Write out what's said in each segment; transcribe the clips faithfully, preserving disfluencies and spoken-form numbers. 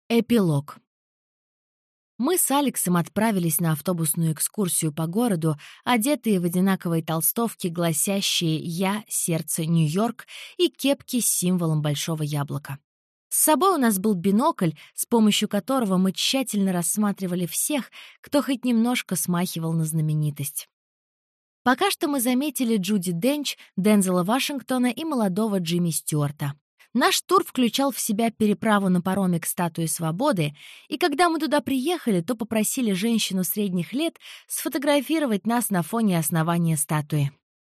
Эпилог. Мы с Алексом отправились на автобусную экскурсию по городу, одетые в одинаковые толстовки, гласящие «Я — сердце Нью-Йорк» и кепки с символом большого яблока. С собой у нас был бинокль, с помощью которого мы тщательно рассматривали всех, кто хоть немножко смахивал на знаменитость. Пока что мы заметили Джуди Денч, Дензела Вашингтона и молодого Джимми Стюарта. Наш тур включал в себя переправу на пароме к Статуе Свободы, и когда мы туда приехали, то попросили женщину средних лет сфотографировать нас на фоне основания статуи.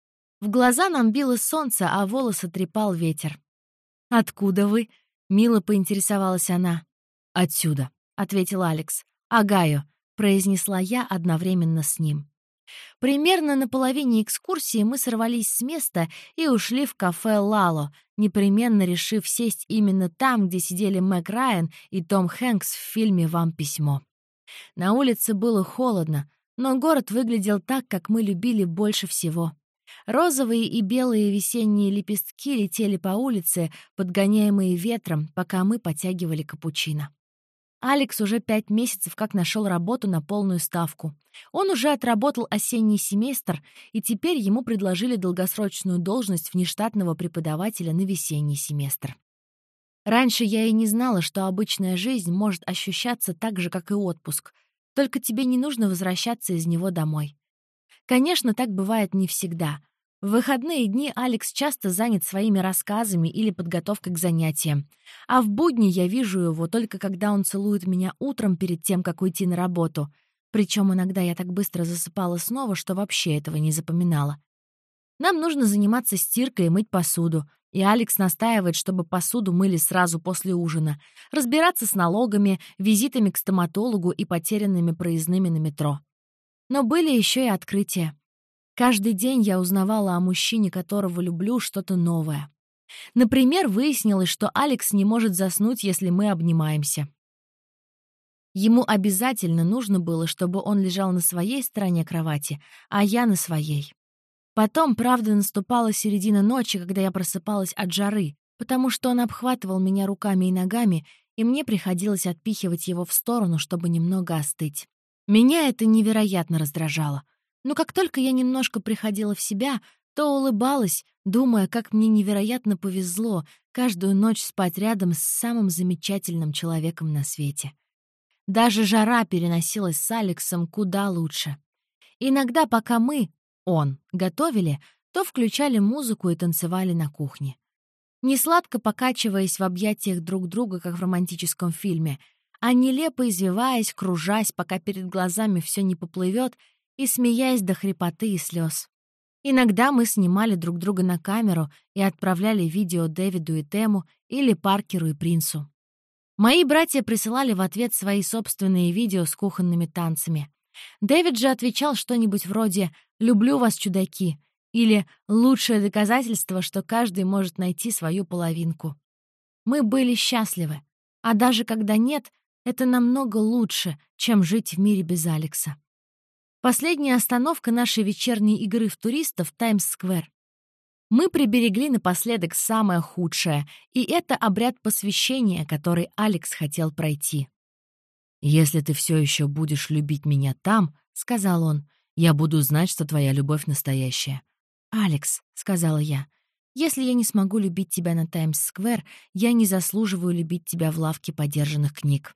В глаза нам било солнце, а волосы трепал ветер. «Откуда вы?» — мило поинтересовалась она. «Отсюда», — ответил Алекс. «Огайо», — произнесла я одновременно с ним. Примерно на половине экскурсии мы сорвались с места и ушли в кафе «Лало», непременно решив сесть именно там, где сидели Мэг Райан и Том Хэнкс в фильме «Вам письмо». На улице было холодно, но город выглядел так, как мы любили больше всего. Розовые и белые весенние лепестки летели по улице, подгоняемые ветром, пока мы потягивали капучино. Алекс уже пять месяцев как нашел работу на полную ставку. Он уже отработал осенний семестр, и теперь ему предложили долгосрочную должность внештатного преподавателя на весенний семестр. Раньше я и не знала, что обычная жизнь может ощущаться так же, как и отпуск, только тебе не нужно возвращаться из него домой. Конечно, так бывает не всегда. В выходные дни Алекс часто занят своими рассказами или подготовкой к занятиям, а в будни я вижу его только когда он целует меня утром перед тем, как уйти на работу. Причем иногда я так быстро засыпала снова, что вообще этого не запоминала. Нам нужно заниматься стиркой и мыть посуду, и Алекс настаивает, чтобы посуду мыли сразу после ужина, разбираться с налогами, визитами к стоматологу и потерянными проездными на метро. Но были еще и открытия. Каждый день я узнавала о мужчине, которого люблю, что-то новое. Например, выяснилось, что Алекс не может заснуть, если мы обнимаемся. Ему обязательно нужно было, чтобы он лежал на своей стороне кровати, а я на своей. Потом, правда, наступала середина ночи, когда я просыпалась от жары, потому что он обхватывал меня руками и ногами, и мне приходилось отпихивать его в сторону, чтобы немного остыть. Меня это невероятно раздражало. Но как только я немножко приходила в себя, то улыбалась, думая, как мне невероятно повезло каждую ночь спать рядом с самым замечательным человеком на свете. Даже жара переносилась с Алексом куда лучше. Иногда, пока мы, он, готовили, то включали музыку и танцевали на кухне. Несладко покачиваясь в объятиях друг друга, как в романтическом фильме, а нелепо извиваясь, кружась, пока перед глазами все не поплывет, и смеясь до хрипоты и слез. Иногда мы снимали друг друга на камеру и отправляли видео Дэвиду и Тему или Паркеру и Принцу. Мои братья присылали в ответ свои собственные видео с кухонными танцами. Дэвид же отвечал что-нибудь вроде «Люблю вас, чудаки» или «Лучшее доказательство, что каждый может найти свою половинку». Мы были счастливы, а даже когда нет, это намного лучше, чем жить в мире без Алекса. Последняя остановка нашей вечерней игры в туристов — Таймс-сквер. Мы приберегли напоследок самое худшее, и это обряд посвящения, который Алекс хотел пройти. «Если ты все еще будешь любить меня там, — сказал он, — я буду знать, что твоя любовь настоящая». «Алекс, — сказала я, — если я не смогу любить тебя на Таймс-сквер, я не заслуживаю любить тебя в лавке подержанных книг».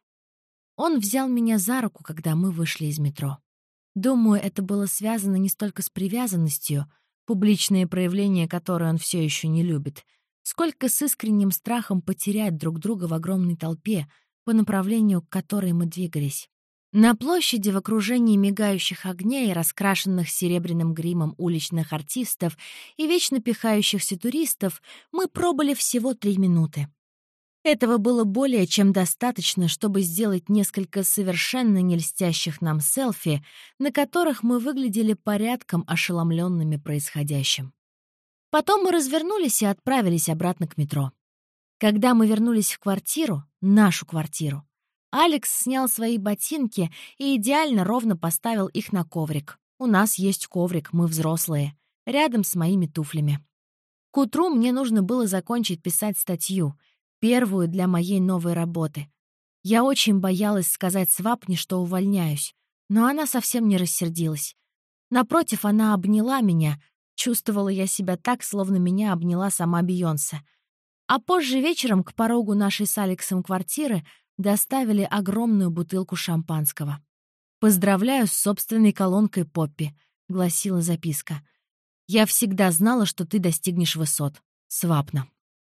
Он взял меня за руку, когда мы вышли из метро. Думаю, это было связано не столько с привязанностью, публичные проявления которой он все еще не любит, сколько с искренним страхом потерять друг друга в огромной толпе, по направлению к которой мы двигались. На площади в окружении мигающих огней, раскрашенных серебряным гримом уличных артистов и вечно пихающихся туристов мы пробыли всего три минуты. Этого было более чем достаточно, чтобы сделать несколько совершенно не льстящих нам селфи, на которых мы выглядели порядком ошеломленными происходящим. Потом мы развернулись и отправились обратно к метро. Когда мы вернулись в квартиру, нашу квартиру, Алекс снял свои ботинки и идеально ровно поставил их на коврик. У нас есть коврик, мы взрослые, рядом с моими туфлями. К утру мне нужно было закончить писать статью, первую для моей новой работы. Я очень боялась сказать Свапне, что увольняюсь, но она совсем не рассердилась. Напротив, она обняла меня. Чувствовала я себя так, словно меня обняла сама Бейонсе. А позже вечером к порогу нашей с Алексом квартиры доставили огромную бутылку шампанского. «Поздравляю с собственной колонкой, Поппи», — гласила записка. «Я всегда знала, что ты достигнешь высот. Свапна».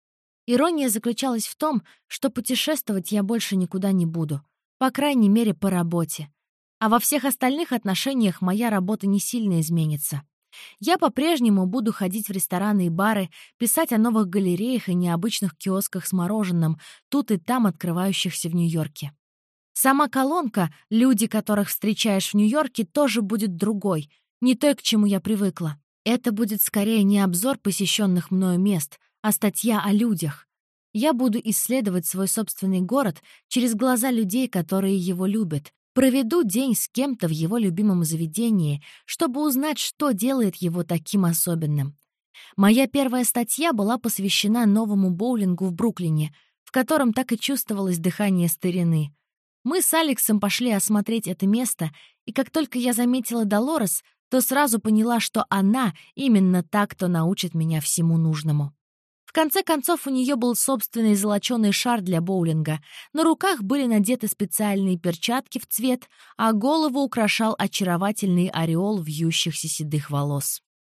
Ирония заключалась в том, что путешествовать я больше никуда не буду, по крайней мере, по работе. А во всех остальных отношениях моя работа не сильно изменится. Я по-прежнему буду ходить в рестораны и бары, писать о новых галереях и необычных киосках с мороженым, тут и там открывающихся в Нью-Йорке. Сама колонка, люди, которых встречаешь в Нью-Йорке, тоже будет другой, не той, к чему я привыкла. Это будет скорее не обзор посещенных мною мест, а статья о людях. Я буду исследовать свой собственный город через глаза людей, которые его любят. Проведу день с кем-то в его любимом заведении, чтобы узнать, что делает его таким особенным. Моя первая статья была посвящена новому боулингу в Бруклине, в котором так и чувствовалось дыхание старины. Мы с Алексом пошли осмотреть это место, и как только я заметила Долорес, то сразу поняла, что она именно та, кто научит меня всему нужному. В конце концов, у нее был собственный золоченый шар для боулинга, на руках были надеты специальные перчатки в цвет, а голову украшал очаровательный ореол вьющихся седых волос.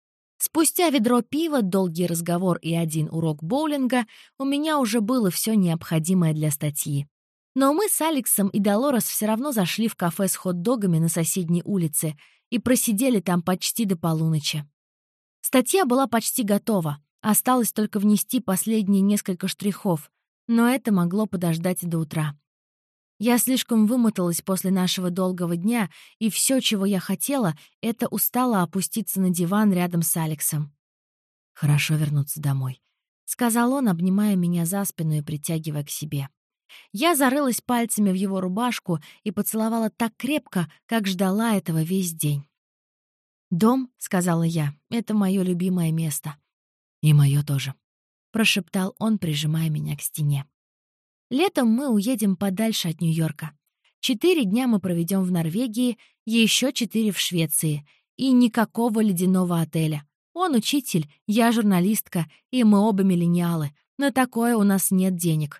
Спустя ведро пива, долгий разговор и один урок боулинга у меня уже было все необходимое для статьи. Но мы с Алексом и Долорес все равно зашли в кафе с хот-догами на соседней улице и просидели там почти до полуночи. Статья была почти готова. Осталось только внести последние несколько штрихов, но это могло подождать и до утра. Я слишком вымоталась после нашего долгого дня, и все, чего я хотела, это устало опуститься на диван рядом с Алексом. «Хорошо вернуться домой», — сказал он, обнимая меня за спину и притягивая к себе. Я зарылась пальцами в его рубашку и поцеловала так крепко, как ждала этого весь день. «Дом», — сказала я, — «это мое любимое место». «И мое тоже», — прошептал он, прижимая меня к стене. «Летом мы уедем подальше от Нью-Йорка. Четыре дня мы проведем в Норвегии, еще четыре в Швеции. И никакого ледяного отеля. Он учитель, я журналистка, и мы оба миллениалы. На такое у нас нет денег.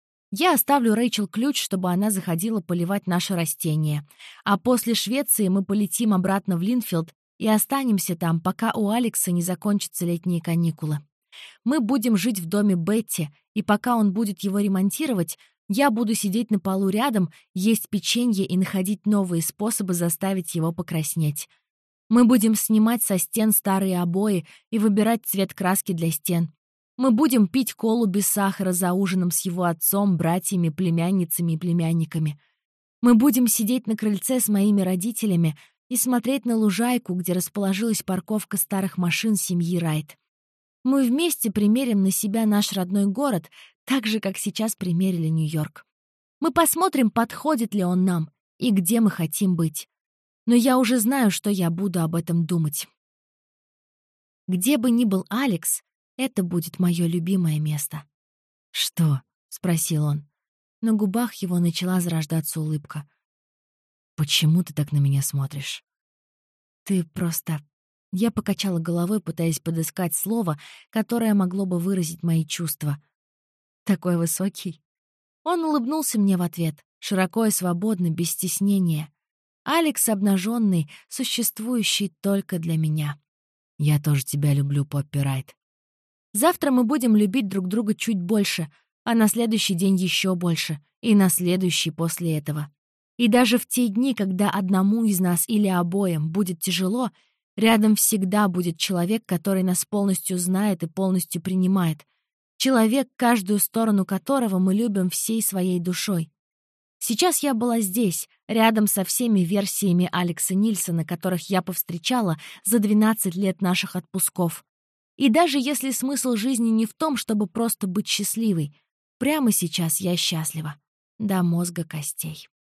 Я оставлю Рэйчел ключ, чтобы она заходила поливать наши растения. А после Швеции мы полетим обратно в Линфилд и останемся там, пока у Алекса не закончатся летние каникулы. Мы будем жить в доме Бетти, и пока он будет его ремонтировать, я буду сидеть на полу рядом, есть печенье и находить новые способы заставить его покраснеть. Мы будем снимать со стен старые обои и выбирать цвет краски для стен. Мы будем пить колу без сахара за ужином с его отцом, братьями, племянницами и племянниками. Мы будем сидеть на крыльце с моими родителями и смотреть на лужайку, где расположилась парковка старых машин семьи Райт. Мы вместе примерим на себя наш родной город, так же, как сейчас примерили Нью-Йорк. Мы посмотрим, подходит ли он нам и где мы хотим быть. Но я уже знаю, что я буду об этом думать. Где бы ни был Алекс, это будет мое любимое место. «Что?» — спросил он. На губах его начала зарождаться улыбка. «Почему ты так на меня смотришь?» «Ты просто...» Я покачала головой, пытаясь подыскать слово, которое могло бы выразить мои чувства. «Такой высокий». Он улыбнулся мне в ответ, широко и свободно, без стеснения. Алекс обнаженный, существующий только для меня. «Я тоже тебя люблю, Поппи Райт». Завтра мы будем любить друг друга чуть больше, а на следующий день еще больше, и на следующий после этого. И даже в те дни, когда одному из нас или обоим будет тяжело, рядом всегда будет человек, который нас полностью знает и полностью принимает. Человек, каждую сторону которого мы любим всей своей душой. Сейчас я была здесь, рядом со всеми версиями Алекса Нильсона, которых я повстречала за двенадцать лет наших отпусков. И даже если смысл жизни не в том, чтобы просто быть счастливой, прямо сейчас я счастлива. До мозга костей.